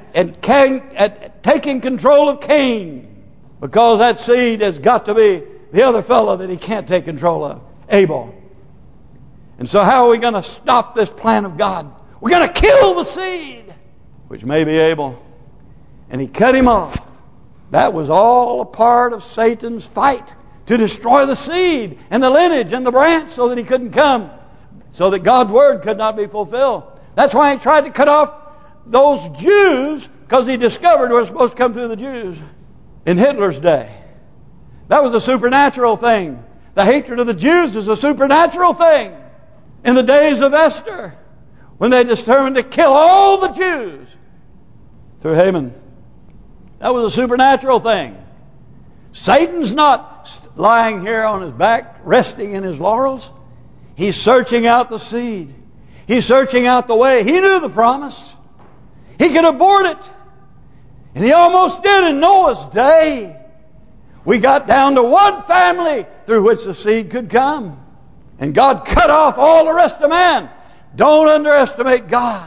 taking control of Cain, because that seed has got to be the other fellow that he can't take control of, Abel. And so how are we going to stop this plan of God? We're going to kill the seed, which may be Abel. And he cut him off. That was all a part of Satan's fight to destroy the seed and the lineage and the branch so that he couldn't come, so that God's Word could not be fulfilled. That's why he tried to cut off those Jews, because he discovered it was supposed to come through the Jews in Hitler's day. That was a supernatural thing. The hatred of the Jews is a supernatural thing. In the days of Esther, when they determined to kill all the Jews through Haman, that was a supernatural thing. Satan's not lying here on his back, resting in his laurels. He's searching out the seed. He's searching out the way. He knew the promise. He could abort it. And he almost did in Noah's day. We got down to one family through which the seed could come. And God cut off all the rest of man. Don't underestimate God.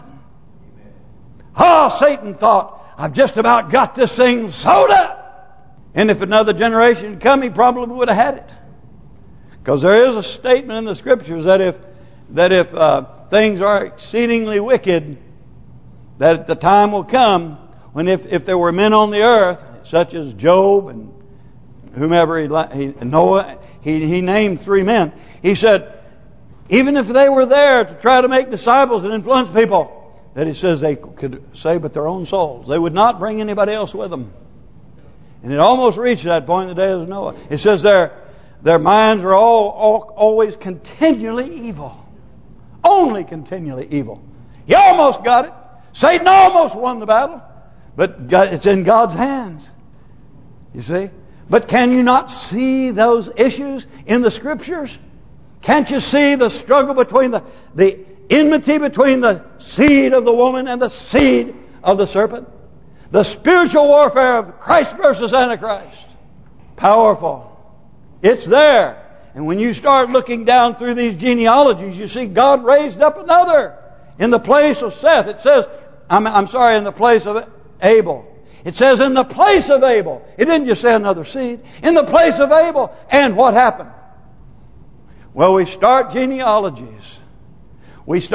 Satan thought, I've just about got this thing sewed up. And if another generation had come, he probably would have had it. Because there is a statement in the Scriptures that if things are exceedingly wicked, that the time will come when if there were men on the earth, such as Job and whomever, Noah, he named 3 men. He said, even if they were there to try to make disciples and influence people, that he says they could save but their own souls. They would not bring anybody else with them. And it almost reached that point in the day of Noah. It says their minds are always continually evil. Only continually evil. He almost got it. Satan almost won the battle. But it's in God's hands. You see? But can you not see those issues in the Scriptures? Can't you see the struggle between the enmity between the seed of the woman and the seed of the serpent? The spiritual warfare of Christ versus Antichrist. Powerful. It's there. And when you start looking down through these genealogies, you see God raised up another in the place of Seth. It says, in the place of Abel. It says in the place of Abel. It didn't just say another seed. In the place of Abel. And what happened? Well, we start genealogies. Let's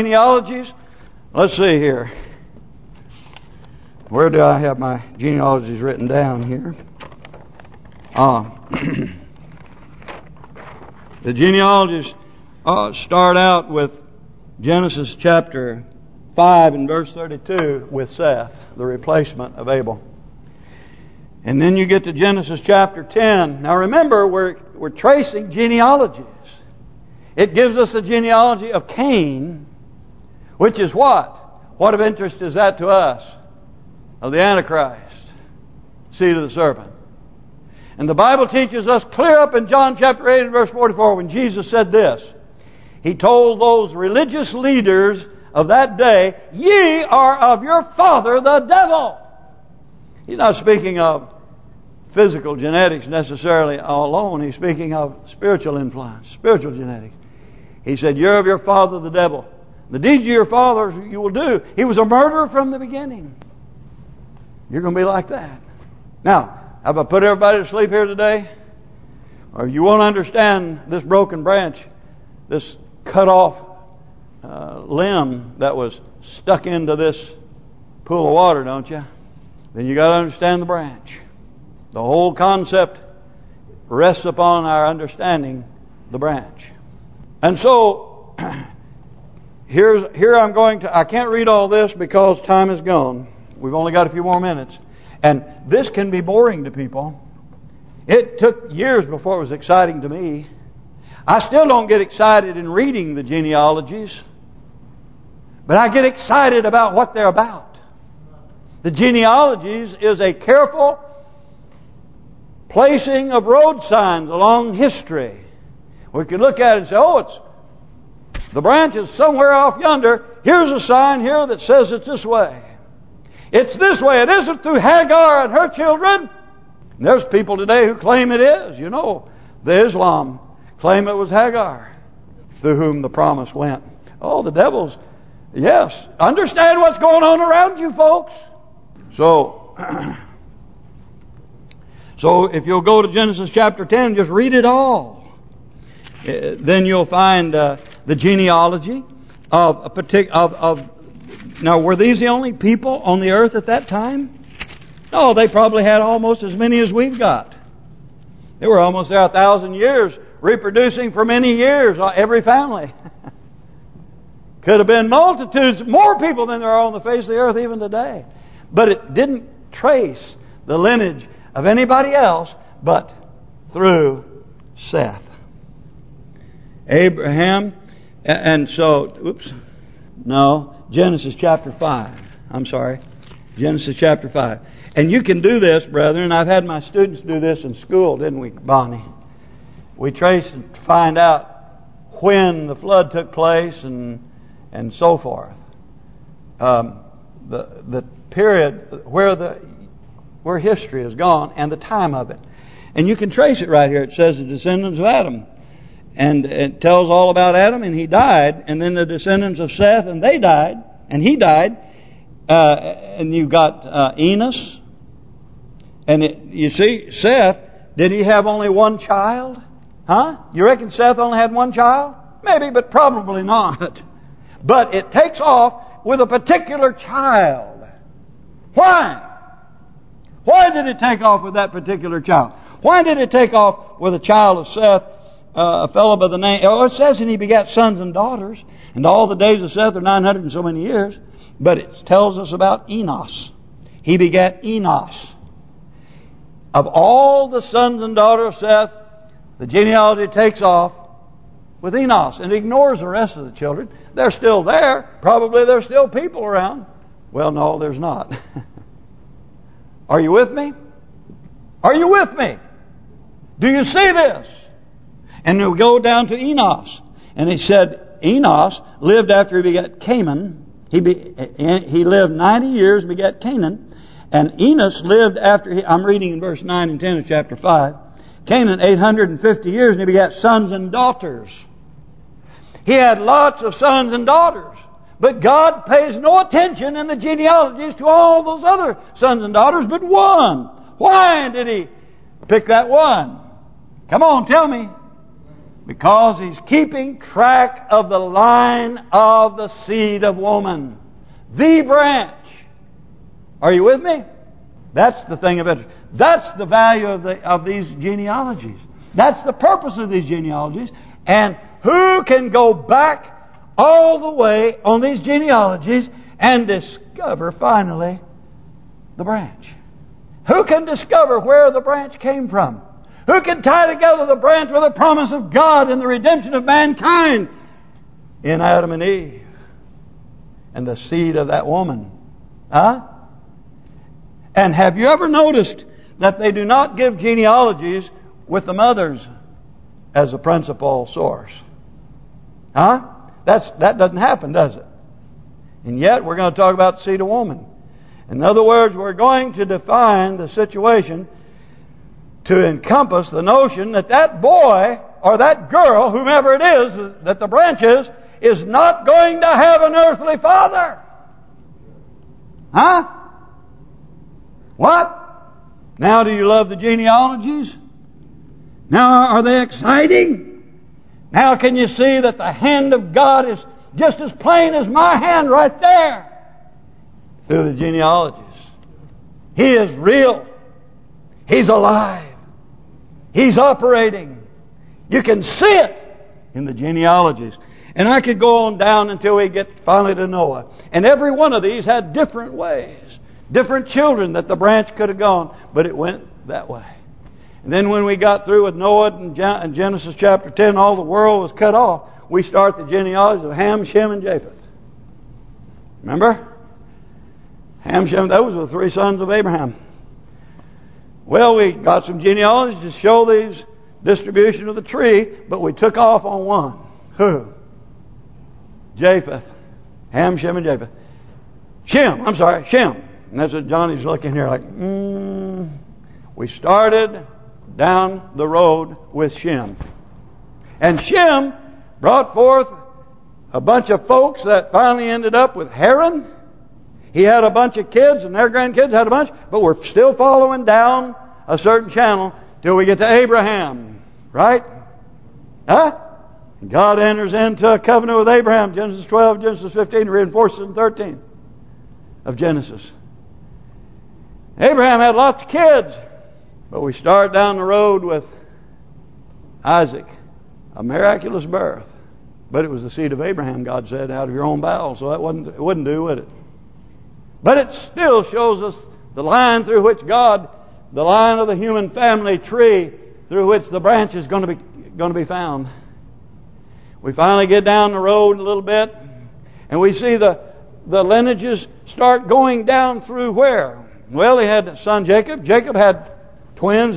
see here. Where do I have my genealogies written down here? The genealogies start out with Genesis chapter 5 and verse 32 with Seth, the replacement of Abel. And then you get to Genesis chapter 10. Now remember, we're tracing genealogies. It gives us the genealogy of Cain, which is what? What of interest is that to us? of the Antichrist, seed of the serpent. And the Bible teaches us clear up in John chapter 8 and verse 44 when Jesus said this. He told those religious leaders of that day, ye are of your father the devil. He's not speaking of physical genetics necessarily alone. He's speaking of spiritual influence, spiritual genetics. He said, you're of your father the devil. The deeds of your father you will do. He was a murderer from the beginning. You're going to be like that. Now, have I put everybody to sleep here today? Or you won't understand this broken branch, this cut off limb that was stuck into this pool of water, don't you? Then you got to understand the branch. The whole concept rests upon our understanding the branch. And so here I'm going to, I can't read all this because time is gone. We've only got a few more minutes. And this can be boring to people. It took years before it was exciting to me. I still don't get excited in reading the genealogies, but I get excited about what they're about. The genealogies is a careful placing of road signs along history. We can look at it and say, oh, it's the branch is somewhere off yonder. Here's a sign here that says it's this way. It's this way. It isn't through Hagar and her children. And there's people today who claim it is. You know, the Islam claim it was Hagar through whom the promise went. Oh, the devils. Yes. Understand what's going on around you, folks. So if you'll go to Genesis chapter 10 and just read it all, then you'll find the genealogy of a particular. Now, were these the only people on the earth at that time? No, they probably had almost as many as we've got. They were almost there 1,000 years, reproducing for many years, every family. Could have been multitudes, more people than there are on the face of the earth even today. But it didn't trace the lineage of anybody else but through Seth. Abraham, and so, Genesis chapter 5. I'm sorry. Genesis chapter 5. And you can do this, brethren. I've had my students do this in school, didn't we, Bonnie? We trace and find out when the flood took place and so forth. The period where history has gone and the time of it. And you can trace it right here. It says the descendants of Adam. And it tells all about Adam, and he died. And then the descendants of Seth, and they died. And he died. And you've got Enos. And you see, Seth, did he have only one child? Huh? You reckon Seth only had one child? Maybe, but probably not. But it takes off with a particular child. Why? Why did it take off with that particular child? Why did it take off with a child of Seth, a fellow by the name... It says, and he begat sons and daughters. And all the days of Seth are 900 and so many years. But it tells us about Enos. He begat Enos. Of all the sons and daughters of Seth, the genealogy takes off with Enos and ignores the rest of the children. They're still there. Probably there's still people around. Well, no, there's not. Are you with me? Are you with me? Do you see this? And we go down to Enos. And he said, Enos lived after he begat Cainan. He lived 90 years and begat Cainan. And Enos lived after I'm reading in verse 9 and 10 of chapter 5. Cainan 850 years and he begat sons and daughters. He had lots of sons and daughters. But God pays no attention in the genealogies to all those other sons and daughters but one. Why did he pick that one? Come on, tell me. Because he's keeping track of the line of the seed of woman. The branch. Are you with me? That's the thing of it. That's the value of these genealogies. That's the purpose of these genealogies. And who can go back all the way on these genealogies and discover finally the branch? Who can discover where the branch came from? Who can tie together the branch with the promise of God and the redemption of mankind in Adam and Eve and the seed of that woman? Huh? And have you ever noticed that they do not give genealogies with the mothers as a principal source? Huh? That doesn't happen, does it? And yet we're going to talk about the seed of woman. In other words, we're going to define the situation to encompass the notion that that boy or that girl, whomever it is that the branch is not going to have an earthly father. Huh? What? Now do you love the genealogies? Now are they exciting? Now can you see that the hand of God is just as plain as my hand right there? Through the genealogies. He is real. He's alive. He's operating. You can see it in the genealogies. And I could go on down until we get finally to Noah. And every one of these had different ways. Different children that the branch could have gone. But it went that way. And then when we got through with Noah in Genesis chapter 10, all the world was cut off. We start the genealogies of Ham, Shem, and Japheth. Remember? Ham, Shem, those were the three sons of Abraham. Well, we got some genealogies to show these distribution of the tree, but we took off on one. Who? Japheth. Ham, Shem, and Japheth. Shem. And that's what Johnny's looking here like, We started down the road with Shem. And Shem brought forth a bunch of folks that finally ended up with Haran. He had a bunch of kids and their grandkids had a bunch, but we're still following down a certain channel till we get to Abraham. Right? Huh? God enters into a covenant with Abraham. Genesis 12, Genesis 15, reinforces in 13 of Genesis. Abraham had lots of kids. But we start down the road with Isaac. A miraculous birth. But it was the seed of Abraham, God said, out of your own bowels. So it wouldn't do, would it? But it still shows us the line through which God, the line of the human family tree, through which the branch is going to be found. We finally get down the road a little bit, and we see the lineages start going down through where? Well, he had son Jacob. Jacob had twins.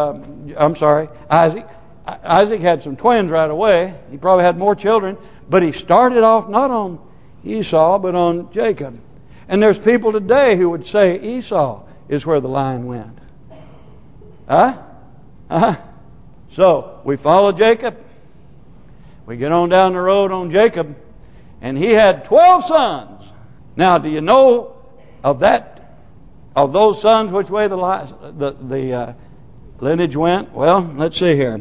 Isaac. Isaac had some twins right away. He probably had more children, but he started off not on Esau, but on Jacob. And there's people today who would say Esau is where the line went. So we follow Jacob. We get on down the road on Jacob, and he had 12 sons. Now, do you know of those sons, which way the lineage went? Well, let's see here.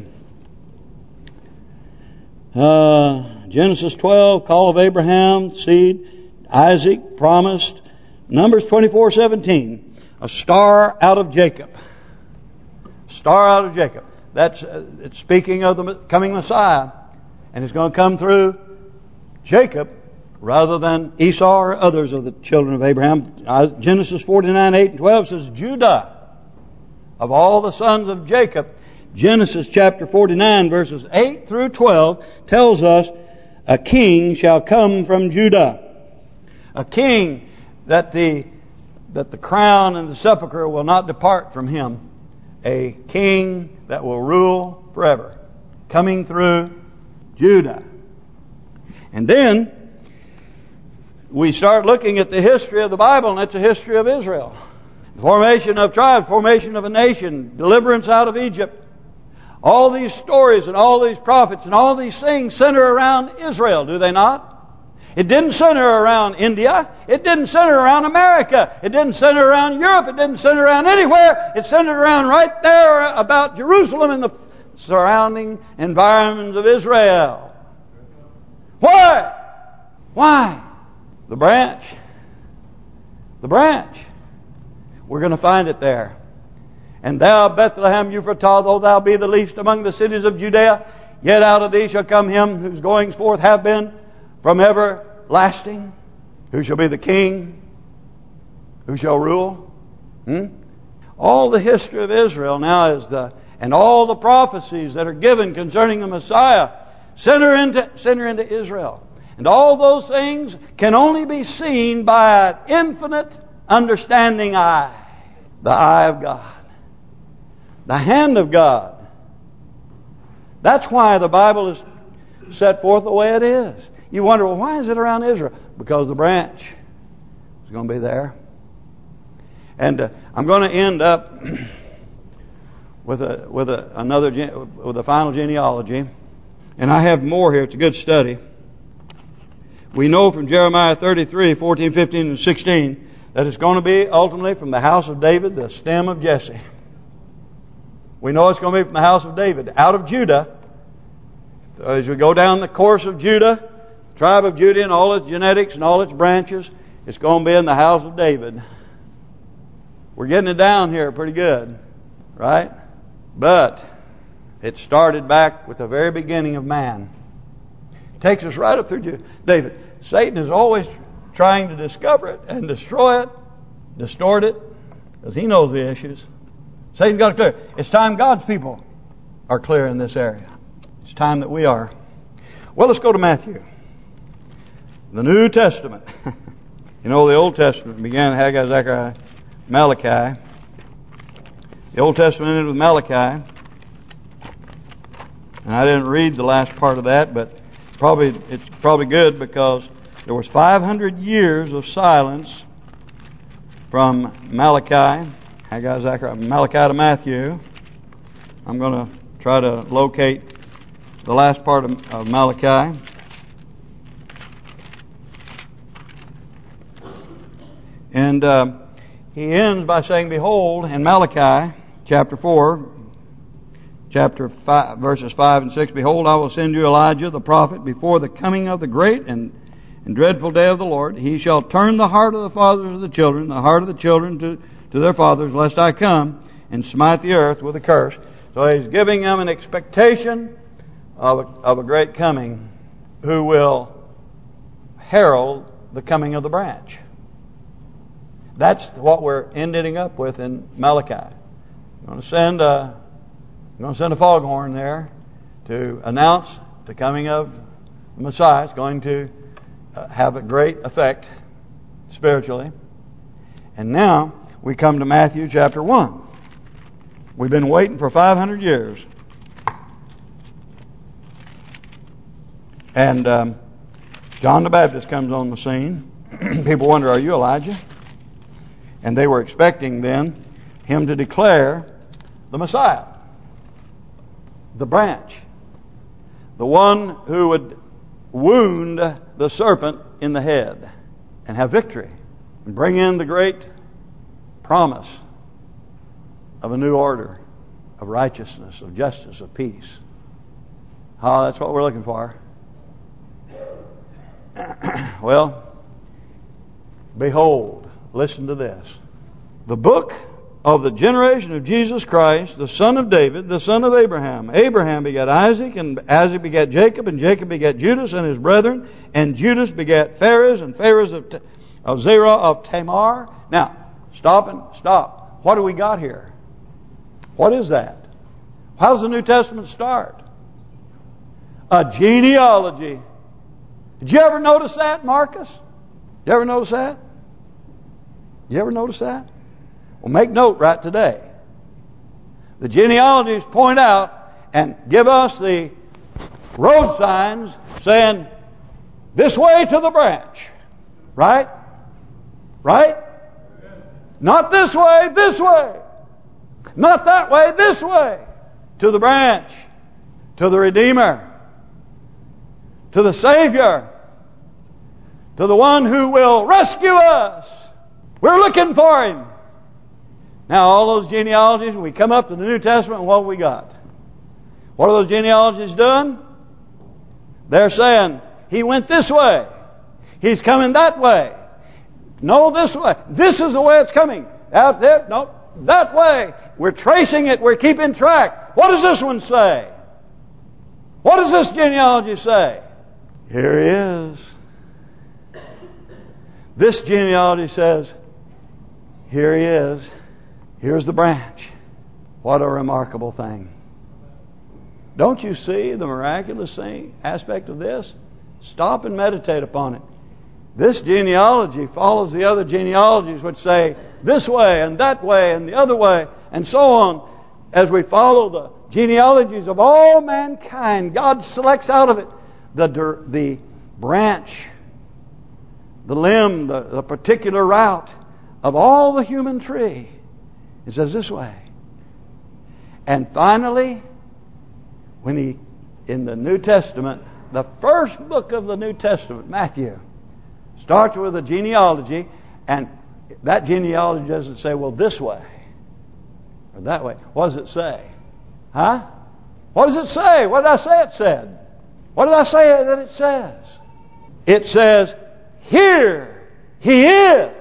Genesis 12, call of Abraham, seed, Isaac, promised. Numbers 24:17, a star out of Jacob. Star out of Jacob. That's it's speaking of the coming Messiah. And it's going to come through Jacob rather than Esau or others of the children of Abraham. Genesis 49:8 and 12 says, Judah, of all the sons of Jacob. Genesis chapter 49 verses 8 through 12 tells us a king shall come from Judah. A king that the crown and the sepulchre will not depart from him. A king that will rule forever. Coming through Judah. And then we start looking at the history of the Bible, and it's a history of Israel. The formation of tribes, formation of a nation, deliverance out of Egypt. All these stories and all these prophets and all these things center around Israel, do they not? It didn't center around India. It didn't center around America. It didn't center around Europe. It didn't center around anywhere. It centered around right there about Jerusalem and the surrounding environments of Israel. Why? Why? The branch. The branch. We're going to find it there. And thou, Bethlehem Ephratah, though thou be the least among the cities of Judea, yet out of thee shall come him whose goings forth have been from everlasting, who shall be the king, who shall rule. All the history of Israel now is and all the prophecies that are given concerning the Messiah center into Israel. And all those things can only be seen by an infinite understanding eye. The eye of God. The hand of God. That's why the Bible is set forth the way it is. You wonder, well, why is it around Israel? Because the branch is going to be there. And I'm going to end up with a final genealogy, and I have more here. It's a good study. We know from Jeremiah 33, 14, 15, and 16 that it's going to be ultimately from the house of David, the stem of Jesse. We know it's going to be from the house of David, out of Judah. As we go down the course of Judah, tribe of Judah and all its genetics and all its branches, it's going to be in the house of David. We're getting it down here pretty good, right? But it started back with the very beginning of man. It takes us right up through David. Satan is always trying to discover it and destroy it, distort it, because he knows the issues. Satan's got to clear. It's time God's people are clear in this area. It's time that we are. Well, let's go to Matthew. The New Testament. You know, the Old Testament began Haggai, Zechariah, Malachi. The Old Testament ended with Malachi. And I didn't read the last part of that, but it's probably good because there was 500 years of silence from Malachi, Haggai, Zechariah, Malachi to Matthew. I'm going to try to locate the last part of Malachi. And he ends by saying, behold, in Malachi chapter 4, chapter 5, verses 5 and 6, behold, I will send you Elijah the prophet before the coming of the great and dreadful day of the Lord. He shall turn the heart of the fathers to the children, the heart of the children to their fathers, lest I come and smite the earth with a curse. So he's giving them an expectation of a great coming who will herald the coming of the branch. That's what we're ending up with in Malachi. I'm going to send a foghorn there to announce the coming of the Messiah. It's going to have a great effect spiritually. And now we come to Matthew chapter 1. We've been waiting for 500 years. And John the Baptist comes on the scene. People wonder, are you Elijah? And they were expecting then him to declare the Messiah, the branch, the one who would wound the serpent in the head and have victory and bring in the great promise of a new order of righteousness, of justice, of peace. Oh, that's what we're looking for. Well, behold, listen to this. The book of the generation of Jesus Christ, the son of David, the son of Abraham. Abraham begat Isaac, and Isaac begat Jacob, and Jacob begat Judas and his brethren, and Judas begat Phares, and Phares of Zerah of Tamar. Now, stop. What do we got here? What is that? How does the New Testament start? A genealogy. Did you ever notice that, Marcus? Did you ever notice that? You ever notice that? Well, make note right today. The genealogies point out and give us the road signs saying, this way to the branch. Right? Right? Not this way, this way. Not that way, this way. To the branch. To the Redeemer. To the Savior. To the one who will rescue us. We're looking for Him. Now, all those genealogies, we come up to the New Testament, and what have we got? What are those genealogies doing? They're saying, He went this way. He's coming that way. No, this way. This is the way it's coming. Out there, no, that way. We're tracing it. We're keeping track. What does this one say? What does this genealogy say? Here He is. This genealogy says, here He is. Here's the branch. What a remarkable thing. Don't you see the miraculous aspect of this? Stop and meditate upon it. This genealogy follows the other genealogies which say this way and that way and the other way and so on. As we follow the genealogies of all mankind, God selects out of it the branch, the limb, the particular route of all the human tree. It says this way. And finally, in the New Testament, the first book of the New Testament, Matthew, starts with a genealogy, and that genealogy doesn't say, well, this way or that way. What does it say? Huh? What does it say? What did I say it said? What did I say that it says? It says, here he is.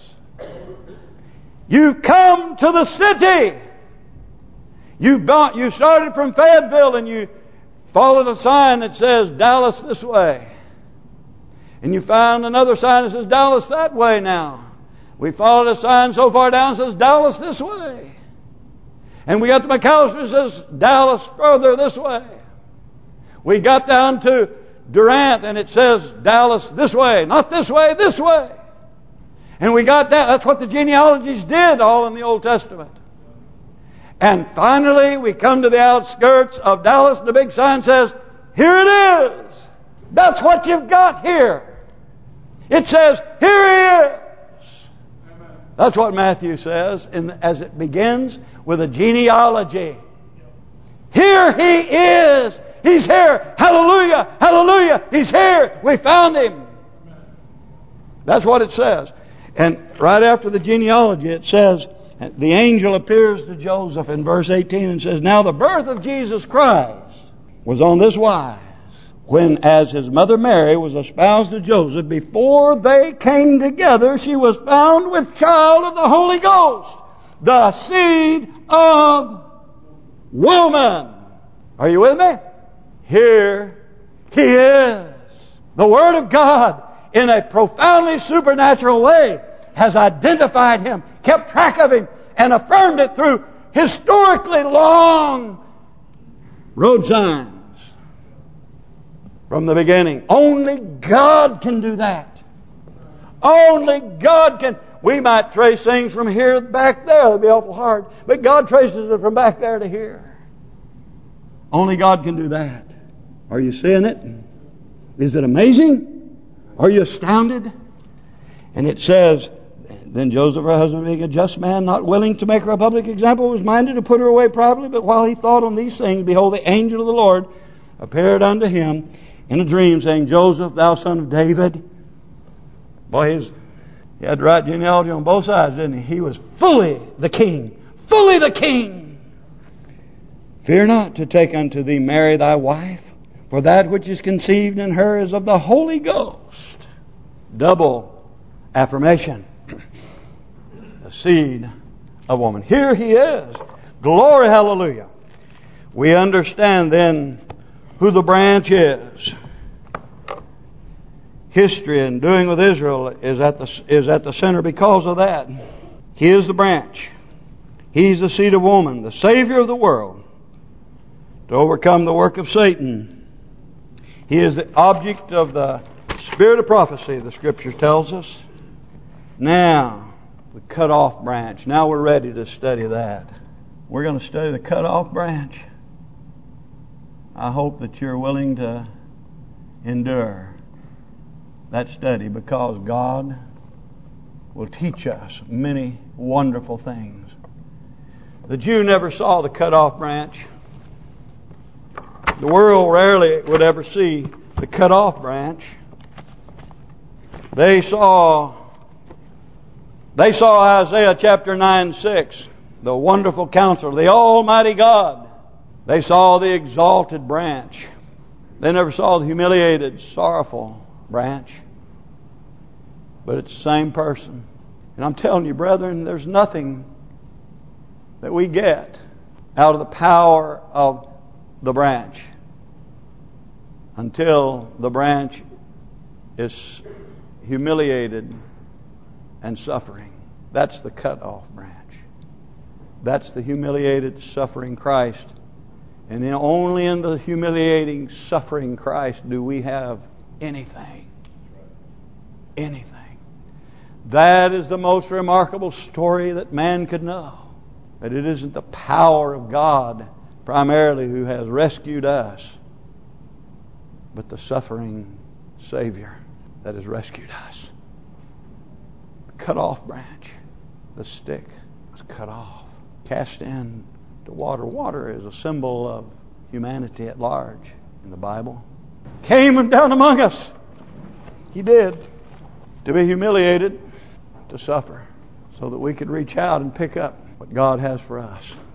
You've come to the city. You started from Fayetteville and you followed a sign that says Dallas this way. And you found another sign that says Dallas that way now. We followed a sign so far down that says Dallas this way. And we got to McAllister and it says Dallas further this way. We got down to Durant and it says Dallas this way, not this way, this way. And we got that. That's what the genealogies did all in the Old Testament. And finally we come to the outskirts of Dallas and the big sign says, here it is. That's what you've got here. It says, here he is. That's what Matthew says as it begins with a genealogy. Here he is. He's here. Hallelujah. Hallelujah. He's here. We found him. That's what it says. And right after the genealogy it says, the angel appears to Joseph in verse 18 and says, now the birth of Jesus Christ was on this wise. When as his mother Mary was espoused to Joseph, before they came together, she was found with child of the Holy Ghost, the seed of woman. Are you with me? Here he is. The Word of God, in a profoundly supernatural way, has identified him, kept track of him, and affirmed it through historically long road signs. From the beginning. Only God can do that. Only God can. We might trace things from here back there. It'll be awful hard. But God traces it from back there to here. Only God can do that. Are you seeing it? Is it amazing? Are you astounded? And it says, then Joseph, her husband, being a just man, not willing to make her a public example, was minded to put her away privately. But while he thought on these things, behold, the angel of the Lord appeared unto him in a dream, saying, Joseph, thou son of David. Boy, he had the right genealogy on both sides, didn't he? He was fully the king. Fully the king. Fear not to take unto thee Mary thy wife, for that which is conceived in her is of the Holy Ghost. Double affirmation. The seed of woman. Here he is. Glory, hallelujah. We understand then who the branch is. History and doing with Israel is at the center because of that. He is the branch. He's the seed of woman, the Savior of the world, to overcome the work of Satan. He is the object of the spirit of prophecy, the Scripture tells us. Now, the cut-off branch. Now we're ready to study that. We're going to study the cut-off branch. I hope that you're willing to endure that study, because God will teach us many wonderful things. The Jew never saw the cut-off branch. The world rarely would ever see the cut-off branch. They saw Isaiah chapter 9:6, the wonderful counselor, the Almighty God. They saw the exalted branch. They never saw the humiliated, sorrowful branch. But it's the same person. And I'm telling you, brethren, there's nothing that we get out of the power of the branch until the branch is humiliated and suffering. That's the cut-off branch. That's the humiliated, suffering Christ. And only in the humiliating, suffering Christ do we have anything. anything. That is the most remarkable story that man could know. That it isn't the power of God primarily who has rescued us, but the suffering Savior that has rescued us. The cut off branch, the stick, was cut off, cast in to water. Water is a symbol of humanity at large in the Bible. Came down among us. He did. To be humiliated, to suffer, so that we could reach out and pick up what God has for us.